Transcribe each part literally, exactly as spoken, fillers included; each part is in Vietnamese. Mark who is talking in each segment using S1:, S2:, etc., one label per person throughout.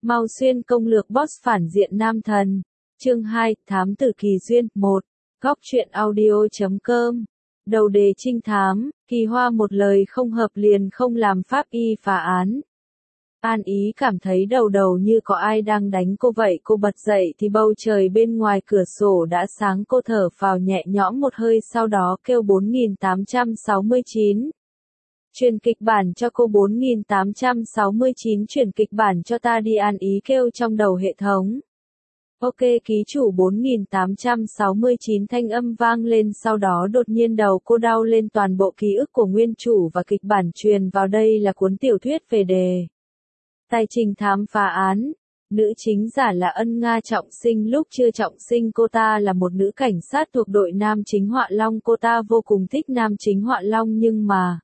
S1: Mau xuyên công lược boss phản diện nam thần. Chương hai, Thám tử Kỳ Duyên, một. Góc truyện audio chấm com. Đầu đề trinh thám, Kỳ Hoa một lời không hợp liền không làm pháp y phá án. An Ý cảm thấy đầu đầu như có ai đang đánh cô vậy, cô bật dậy thì bầu trời bên ngoài cửa sổ đã sáng, cô thở phào nhẹ nhõm một hơi sau đó kêu bốn nghìn tám trăm sáu mươi chín. Truyền kịch bản cho cô bốn nghìn tám trăm sáu mươi chín, chuyển kịch bản cho ta đi, An Ý kêu trong đầu hệ thống. Ok ký chủ bốn nghìn tám trăm sáu mươi chín, thanh âm vang lên, sau đó đột nhiên đầu cô đau lên, toàn bộ ký ức của nguyên chủ và kịch bản truyền vào. Đây là cuốn tiểu thuyết về đề tài trình thám phá án. Nữ chính giả là Ân Nga Trọng Sinh, lúc chưa trọng sinh cô ta là một nữ cảnh sát thuộc đội nam chính Họa Long, cô ta vô cùng thích nam chính Họa Long nhưng mà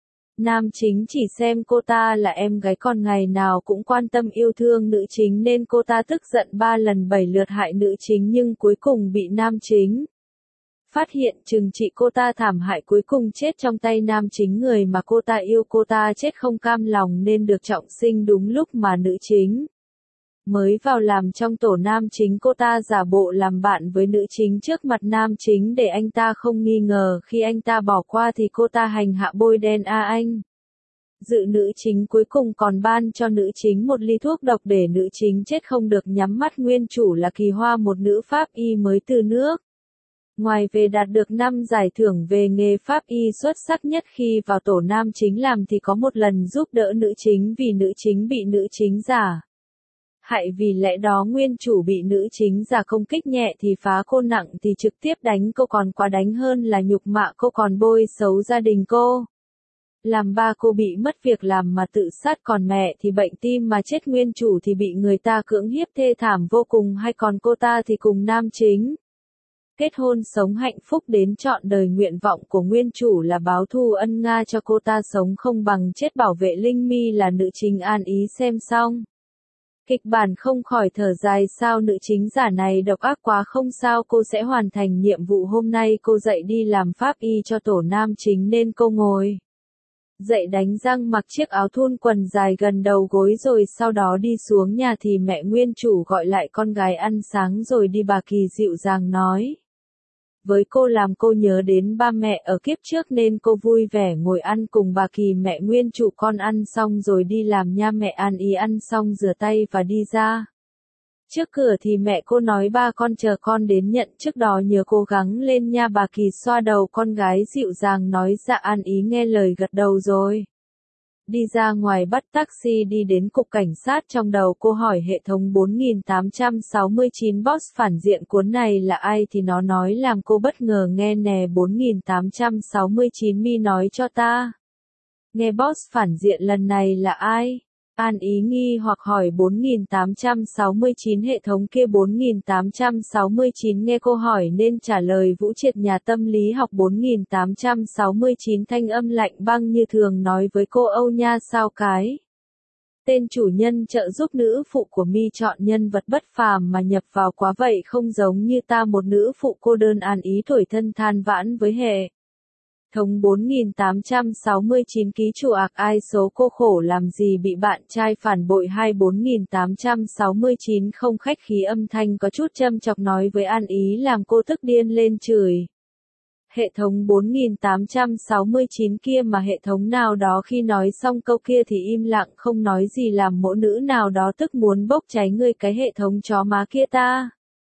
S1: nam chính chỉ xem cô ta là em gái, còn ngày nào cũng quan tâm yêu thương nữ chính nên cô ta tức giận ba lần bảy lượt hại nữ chính, nhưng cuối cùng bị nam chính phát hiện trừng trị cô ta thảm hại, cuối cùng chết trong tay nam chính, người mà cô ta yêu. Cô ta chết không cam lòng nên được trọng sinh đúng lúc mà nữ chính mới vào làm trong tổ nam chính. Cô ta giả bộ làm bạn với nữ chính trước mặt nam chính để anh ta không nghi ngờ, khi anh ta bỏ qua thì cô ta hành hạ bôi đen a anh. Dự nữ chính cuối cùng còn ban cho nữ chính một ly thuốc độc để nữ chính chết không được nhắm mắt. Nguyên chủ là Kỳ Hoa, một nữ pháp y mới từ nước ngoài về, đạt được năm giải thưởng về nghề pháp y xuất sắc nhất. Khi vào tổ nam chính làm thì có một lần giúp đỡ nữ chính vì nữ chính bị nữ chính giả hại, vì lẽ đó nguyên chủ bị nữ chính giả công kích nhẹ thì phá cô, nặng thì trực tiếp đánh cô, còn quá đánh hơn là nhục mạ cô, còn bôi xấu gia đình cô. Làm ba cô bị mất việc làm mà tự sát, còn mẹ thì bệnh tim mà chết, nguyên chủ thì bị người ta cưỡng hiếp thê thảm vô cùng, hay còn cô ta thì cùng nam chính kết hôn sống hạnh phúc đến trọn đời. Nguyện vọng của nguyên chủ là báo thù Ân Nga cho cô ta sống không bằng chết, bảo vệ Linh Mi là nữ chính. An Ý xem xong kịch bản không khỏi thở dài, sao nữ chính giả này độc ác quá. Không sao, cô sẽ hoàn thành nhiệm vụ. Hôm nay cô dậy đi làm pháp y cho tổ nam chính nên cô ngồi dậy đánh răng, mặc chiếc áo thun quần dài gần đầu gối, rồi sau đó đi xuống nhà thì mẹ nguyên chủ gọi lại con gái ăn sáng rồi đi. Bà Kỳ dịu dàng nói với cô làm cô nhớ đến ba mẹ ở kiếp trước nên cô vui vẻ ngồi ăn cùng bà Kỳ. Mẹ nguyên chủ, con ăn xong rồi đi làm nha. Mẹ An Ý ăn xong rửa tay và đi ra trước cửa thì mẹ cô nói ba con chờ con đến nhận, trước đó nhớ cố gắng lên nha. Bà Kỳ xoa đầu con gái dịu dàng nói dạ. An Ý nghe lời gật đầu rồi đi ra ngoài bắt taxi đi đến cục cảnh sát. Trong đầu cô hỏi hệ thống bốn nghìn tám trăm sáu mươi chín boss phản diện cuốn này là ai thì nó nói làm cô bất ngờ. Nghe nè, bốn nghìn tám trăm sáu mươi chín mi nói cho ta nghe boss phản diện lần này là ai? An Ý nghi hoặc hỏi bốn nghìn tám trăm sáu mươi chín, hệ thống kia bốn nghìn tám trăm sáu mươi chín nghe cô hỏi nên trả lời Vũ Triệt, nhà tâm lý học. Bốn nghìn tám trăm sáu mươi chín thanh âm lạnh băng như thường nói với cô, Âu nha, sao cái tên chủ nhân trợ giúp nữ phụ của mi chọn nhân vật bất phàm mà nhập vào quá vậy, không giống như ta, một nữ phụ cô đơn. An Ý thổi thân than vãn với hệ thống. Bốn nghìn tám trăm sáu mươi chín ký chủ ạc ai số cô khổ làm gì bị bạn trai phản bội. Hai bốn nghìn tám trăm sáu mươi chín không khách khí, âm thanh có chút châm chọc nói với An Ý làm cô tức điên lên, chửi hệ thống. Bốn nghìn tám trăm sáu mươi chín kia mà hệ thống nào đó khi nói xong câu kia thì im lặng không nói gì, làm mẫu nữ nào đó tức muốn bốc cháy người. Cái hệ thống chó má kia ta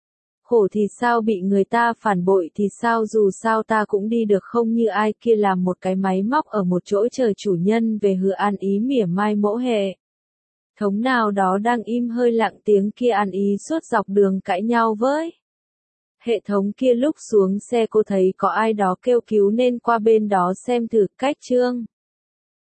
S1: khổ thì sao, bị người ta phản bội thì sao, dù sao ta cũng đi được không như ai kia, làm một cái máy móc ở một chỗ chờ chủ nhân về hừ. An Ý mỉa mai mẫu hệ thống nào đó đang im hơi lặng tiếng kia. An Ý suốt dọc đường cãi nhau với hệ thống kia. Lúc xuống xe cô thấy có ai đó kêu cứu nên qua bên đó xem thử. Cách chương